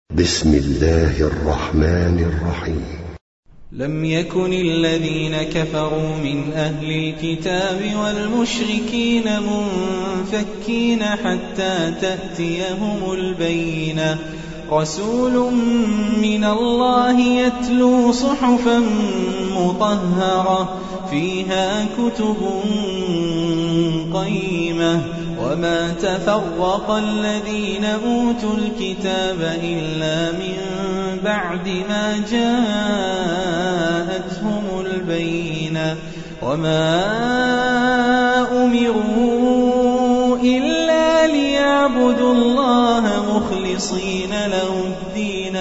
بسم الله الرحمن الرحيم. لم يكن الذين كفروا من أهل الكتاب والمشركين منفكين حتى تأتيهم البينة. رسول من الله يتلو صحفا مطهرة فيها كتب قيمة. وما تفرق الذين أوتوا الكتاب إلا من بعد ما جاءتهم البينة. وما أمروا إلا ليعبدوا الله مخلصين له الدين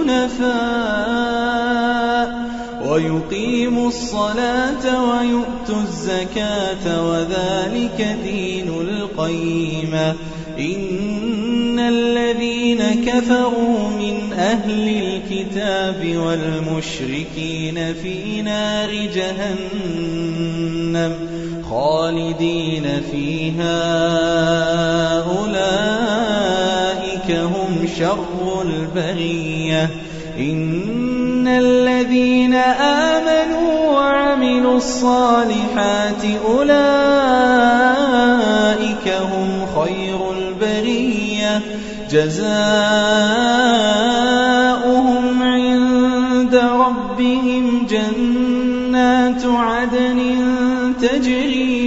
حنفاء ويقيموا الصلاة ويؤتوا الزكاة وذلك دين القيمة. إن الذين كفروا من أهل الكتاب والمشركين في نار جهنم خالدين فيها أولئك هم شر البرية. إن الذين آمنوا وعملوا الصالحات أولئك هم خير البرية. جزاؤهم عند ربهم جنات عدن تجري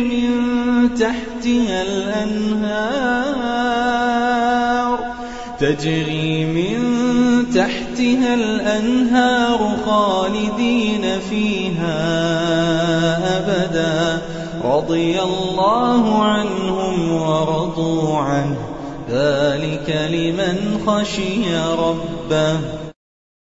من تحتها الأنهار خالدين فيها أبدا. رضي الله عنهم ورضوا عنه ذلك لمن خشي ربه.